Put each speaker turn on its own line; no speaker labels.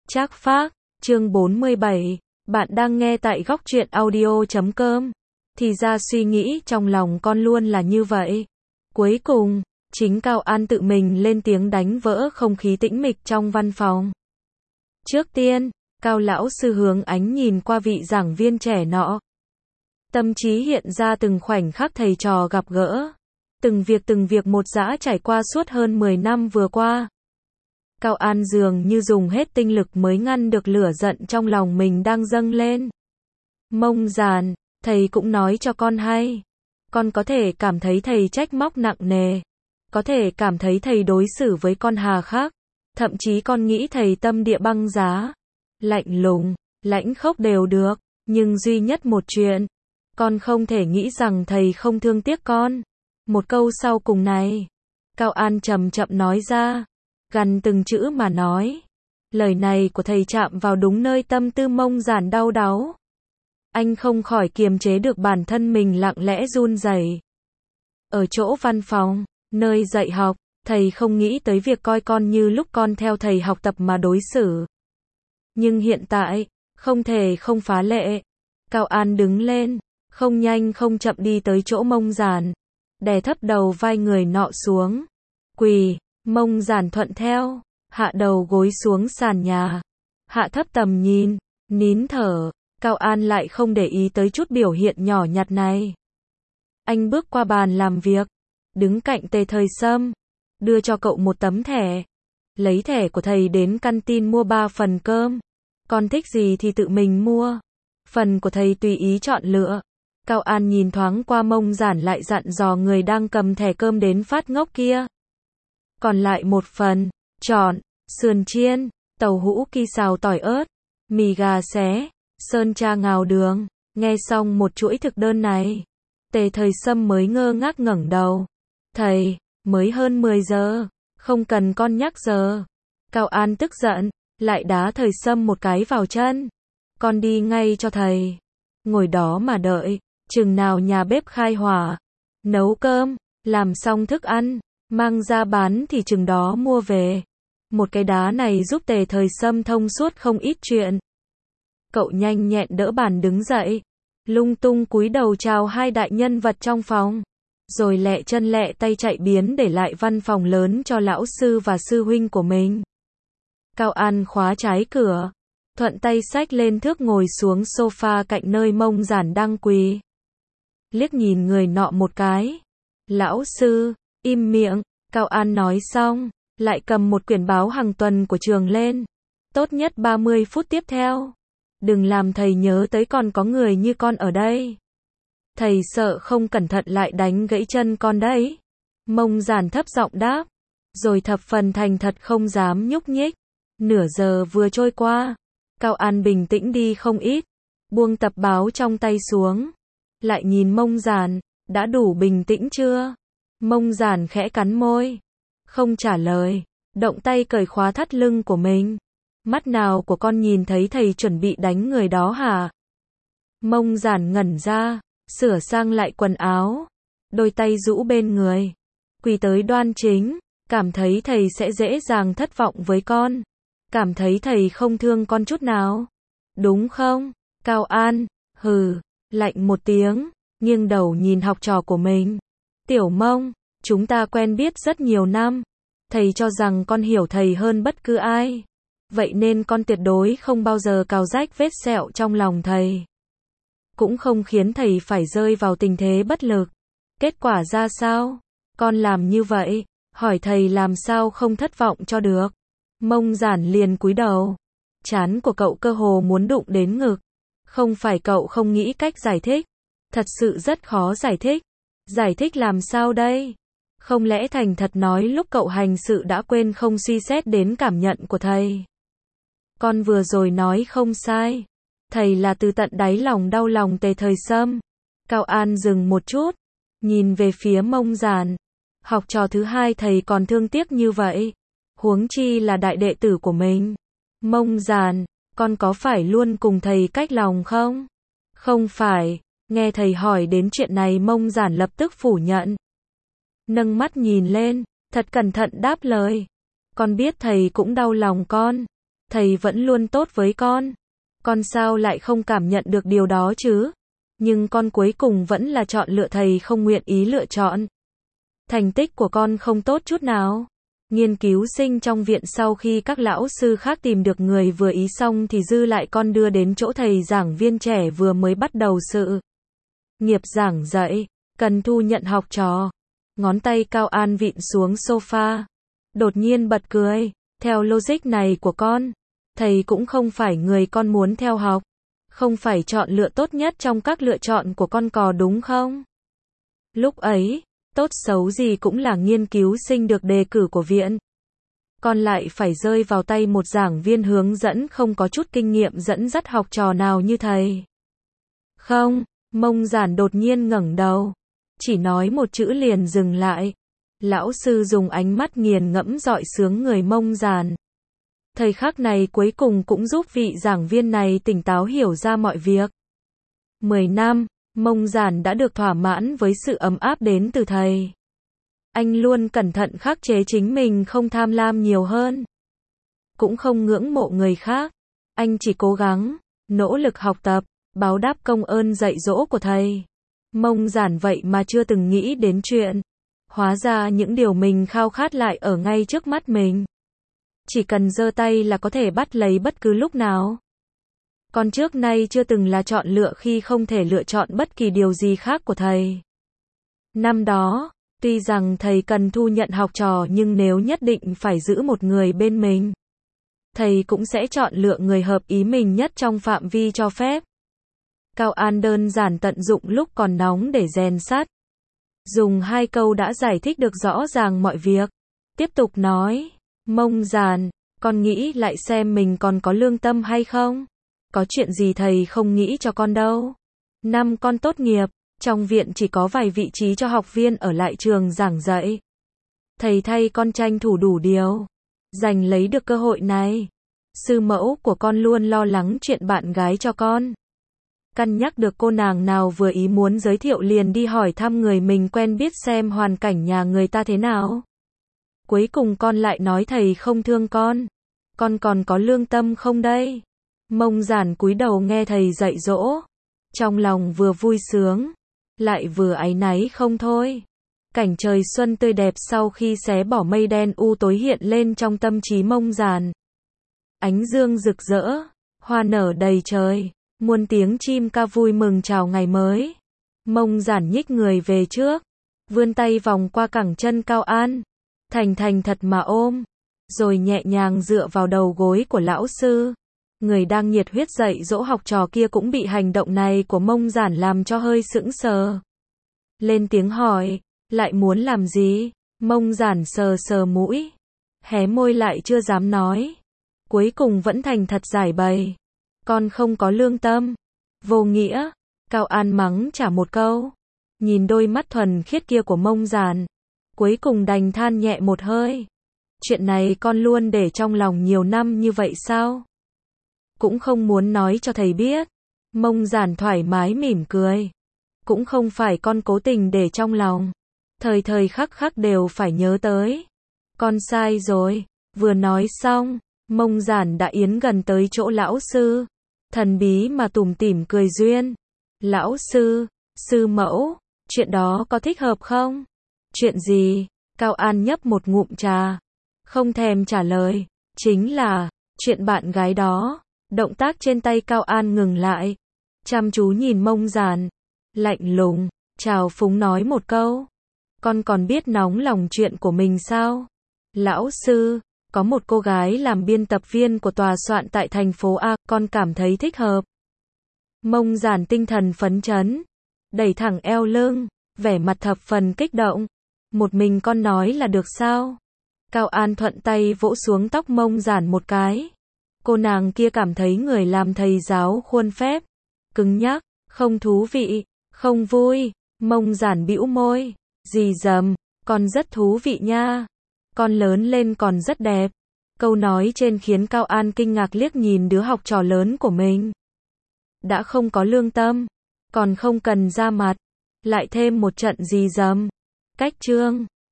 Trác Phác, chương 47, bạn đang nghe tại góc truyện audio.com. Thì ra suy nghĩ trong lòng con luôn là như vậy. Cuối cùng, chính Cao An tự mình lên tiếng đánh vỡ không khí tĩnh mịch trong văn phòng. Trước tiên, Cao lão sư hướng ánh nhìn qua vị giảng viên trẻ nọ. Tâm trí hiện ra từng khoảnh khắc thầy trò gặp gỡ. Từng việc một dã trải qua suốt hơn 10 năm vừa qua. Cao An dường như dùng hết tinh lực mới ngăn được lửa giận trong lòng mình đang dâng lên. Mông Giản, thầy cũng nói cho con hay. Con có thể cảm thấy thầy trách móc nặng nề. Có thể cảm thấy thầy đối xử với con hà khắc. Thậm chí con nghĩ thầy tâm địa băng giá. Lạnh lùng, lãnh khốc đều được. Nhưng duy nhất một chuyện. Con không thể nghĩ rằng thầy không thương tiếc con. Một câu sau cùng này. Cao An chậm chậm nói ra. Gần từng chữ mà nói. Lời này của thầy chạm vào đúng nơi tâm tư Mông Giản đau đáu. Anh không khỏi kiềm chế được bản thân mình lặng lẽ run rẩy. Ở chỗ văn phòng, nơi dạy học, thầy không nghĩ tới việc coi con như lúc con theo thầy học tập mà đối xử. Nhưng hiện tại, không thể không phá lệ. Cao An đứng lên, không nhanh không chậm đi tới chỗ Mông Giản, đè thấp đầu vai người nọ xuống. Quỳ. Mông Giản thuận theo, hạ đầu gối xuống sàn nhà, hạ thấp tầm nhìn, nín thở. Cao An lại không để ý tới chút biểu hiện nhỏ nhặt này. Anh bước qua bàn làm việc, đứng cạnh Tề Thời Sâm, đưa cho cậu một tấm thẻ. Lấy thẻ của thầy đến căn tin mua 3 phần cơm. Con thích gì thì tự mình mua. Phần của thầy tùy ý chọn lựa. Cao An nhìn thoáng qua Mông Giản lại dặn dò người đang cầm thẻ cơm đến phát ngốc kia. Còn lại một phần, chọn, sườn chiên, tàu hũ ki xào tỏi ớt, mì gà xé, sơn cha ngào đường. Nghe xong một chuỗi thực đơn này, Tề Thời Sâm mới ngơ ngác ngẩng đầu. Thầy, mới hơn 10 giờ, không cần con nhắc giờ. Cao An tức giận, lại đá Thời Sâm một cái vào chân. Con đi ngay cho thầy. Ngồi đó mà đợi, chừng nào nhà bếp khai hỏa, nấu cơm, làm xong thức ăn, mang ra bán thì chừng đó mua về. Một cái đá này giúp Tề Thời Sâm thông suốt không ít chuyện. Cậu nhanh nhẹn đỡ bàn đứng dậy, lung tung cúi đầu chào hai đại nhân vật trong phòng, rồi lẹ chân lẹ tay chạy biến để lại văn phòng lớn cho lão sư và sư huynh của mình. Cao An khóa trái cửa, thuận tay xách lên thước ngồi xuống sofa cạnh nơi Mông Giản đang quỳ. Liếc nhìn người nọ một cái. Lão sư, im miệng. Cao An nói xong, lại cầm một quyển báo hàng tuần của trường lên. Tốt nhất 30 phút tiếp theo. Đừng làm thầy nhớ tới còn có người như con ở đây. Thầy sợ không cẩn thận lại đánh gãy chân con đấy. Mông Giản thấp giọng đáp. Rồi thập phần thành thật không dám nhúc nhích. Nửa giờ vừa trôi qua. Cao An bình tĩnh đi không ít. Buông tập báo trong tay xuống. Lại nhìn Mông Giản. Đã đủ bình tĩnh chưa? Mông Giản khẽ cắn môi. Không trả lời. Động tay cởi khóa thắt lưng của mình. Mắt nào của con nhìn thấy thầy chuẩn bị đánh người đó hả? Mông Giản ngẩn ra. Sửa sang lại quần áo. Đôi tay rũ bên người. Quỳ tới đoan chính. Cảm thấy thầy sẽ dễ dàng thất vọng với con. Cảm thấy thầy không thương con chút nào. Đúng không? Cao An. Hừ. Lạnh một tiếng. Nghiêng đầu nhìn học trò của mình. Tiểu Mông, chúng ta quen biết rất nhiều năm. Thầy cho rằng con hiểu thầy hơn bất cứ ai. Vậy nên con tuyệt đối không bao giờ cào rách vết sẹo trong lòng thầy. Cũng không khiến thầy phải rơi vào tình thế bất lực. Kết quả ra sao? Con làm như vậy, hỏi thầy làm sao không thất vọng cho được. Mông Giản liền cúi đầu. Trán của cậu cơ hồ muốn đụng đến ngực. Không phải cậu không nghĩ cách giải thích. Thật sự rất khó giải thích. Giải thích làm sao đây? Không lẽ thành thật nói lúc cậu hành sự đã quên không suy xét đến cảm nhận của thầy? Con vừa rồi nói không sai. Thầy là từ tận đáy lòng đau lòng Tề Thời Sâm. Cao An dừng một chút. Nhìn về phía Mông Giản. Học trò thứ hai thầy còn thương tiếc như vậy. Huống chi là đại đệ tử của mình. Mông Giản, con có phải luôn cùng thầy cách lòng không? Không phải. Nghe thầy hỏi đến chuyện này Mông Giản lập tức phủ nhận. Nâng mắt nhìn lên, thật cẩn thận đáp lời. Con biết thầy cũng đau lòng con. thầy vẫn luôn tốt với con sao lại không cảm nhận được điều đó chứ? Nhưng con cuối cùng vẫn là chọn lựa thầy không nguyện ý lựa chọn. Thành tích của con không tốt chút nào. Nghiên cứu sinh trong viện sau khi các lão sư khác tìm được người vừa ý xong thì dư lại con đưa đến chỗ thầy giảng viên trẻ vừa mới bắt đầu sự nghiệp giảng dạy, cần thu nhận học trò. Ngón tay Cao An vịn xuống sofa, đột nhiên bật cười. Theo logic này của con, thầy cũng không phải người con muốn theo học, không phải chọn lựa tốt nhất trong các lựa chọn của con có đúng không? Lúc ấy, tốt xấu gì cũng là nghiên cứu sinh được đề cử của viện. Con lại phải rơi vào tay một giảng viên hướng dẫn không có chút kinh nghiệm dẫn dắt học trò nào như thầy. Không, Mông Giản đột nhiên ngẩng đầu, chỉ nói một chữ liền dừng lại. Lão sư dùng ánh mắt nghiền ngẫm dọi sướng người Mông Giản. Thời khắc này cuối cùng cũng giúp vị giảng viên này tỉnh táo hiểu ra mọi việc. 10 năm, Mông Giản đã được thỏa mãn với sự ấm áp đến từ thầy. Anh luôn cẩn thận khắc chế chính mình không tham lam nhiều hơn, cũng không ngưỡng mộ người khác. Anh chỉ cố gắng, nỗ lực học tập, báo đáp công ơn dạy dỗ của thầy. Mông Giản vậy mà chưa từng nghĩ đến chuyện. Hóa ra những điều mình khao khát lại ở ngay trước mắt mình. Chỉ cần giơ tay là có thể bắt lấy bất cứ lúc nào. Còn trước nay chưa từng là chọn lựa khi không thể lựa chọn bất kỳ điều gì khác của thầy. Năm đó, tuy rằng thầy cần thu nhận học trò nhưng nếu nhất định phải giữ một người bên mình, thầy cũng sẽ chọn lựa người hợp ý mình nhất trong phạm vi cho phép. Cao An đơn giản tận dụng lúc còn nóng để rèn sắt. Dùng 2 câu đã giải thích được rõ ràng mọi việc. Tiếp tục nói, Mông Giản, con nghĩ lại xem mình còn có lương tâm hay không? Có chuyện gì thầy không nghĩ cho con đâu. Năm con tốt nghiệp, trong viện chỉ có vài vị trí cho học viên ở lại trường giảng dạy. Thầy thay con tranh thủ đủ điều, giành lấy được cơ hội này. Sư mẫu của con luôn lo lắng chuyện bạn gái cho con. Cân nhắc được cô nàng nào vừa ý muốn giới thiệu liền đi hỏi thăm người mình quen biết xem hoàn cảnh nhà người ta thế nào. Cuối cùng con lại nói thầy không thương con còn có lương tâm không đây? Mông Giản cúi đầu nghe thầy dạy dỗ, trong lòng vừa vui sướng, lại vừa áy náy không thôi. Cảnh trời xuân tươi đẹp sau khi xé bỏ mây đen u tối hiện lên trong tâm trí Mông Giản. Ánh dương rực rỡ, hoa nở đầy trời, muôn tiếng chim ca vui mừng chào ngày mới. Mông Giản nhích người về trước, vươn tay vòng qua cẳng chân Cao An, thành thật mà ôm, rồi nhẹ nhàng dựa vào đầu gối của lão sư. Người đang nhiệt huyết dạy dỗ học trò kia cũng bị hành động này của Mông Giản làm cho hơi sững sờ. Lên tiếng hỏi, lại muốn làm gì? Mông Giản sờ sờ mũi, hé môi lại chưa dám nói. Cuối cùng vẫn thành thật giải bày. Con không có lương tâm. Vô nghĩa. Cao An mắng trả một câu. Nhìn đôi mắt thuần khiết kia của Mông Giản, cuối cùng đành than nhẹ một hơi. Chuyện này con luôn để trong lòng nhiều năm như vậy sao? Cũng không muốn nói cho thầy biết. Mông Giản thoải mái mỉm cười. Cũng không phải con cố tình để trong lòng. Thời khắc khắc đều phải nhớ tới. Con sai rồi. Vừa nói xong, Mông Giản đã yến gần tới chỗ lão sư. Thần bí mà tủm tỉm cười duyên. Lão sư, sư mẫu, chuyện đó có thích hợp không? Chuyện gì? Cao An nhấp một ngụm trà, không thèm trả lời. Chính là, chuyện bạn gái đó. Động tác trên tay Cao An ngừng lại, chăm chú nhìn Mông Giản, lạnh lùng, trào phúng nói một câu. Con còn biết nóng lòng chuyện của mình sao? Lão sư, có một cô gái làm biên tập viên của tòa soạn tại thành phố A, con cảm thấy thích hợp. Mông Giản tinh thần phấn chấn, đẩy thẳng eo lưng, vẻ mặt thập phần kích động. Một mình con nói là được sao? Cao An thuận tay vỗ xuống tóc Mông Giản một cái. Cô nàng kia cảm thấy người làm thầy giáo khuôn phép cứng nhắc, không thú vị, không vui. Mông Giản bĩu môi, dì dầm, con rất thú vị nha. Con lớn lên còn rất đẹp. Câu nói trên khiến Cao An kinh ngạc liếc nhìn đứa học trò lớn của mình. Đã không có lương tâm, còn không cần ra mặt, lại thêm một trận dì dầm. Cách chương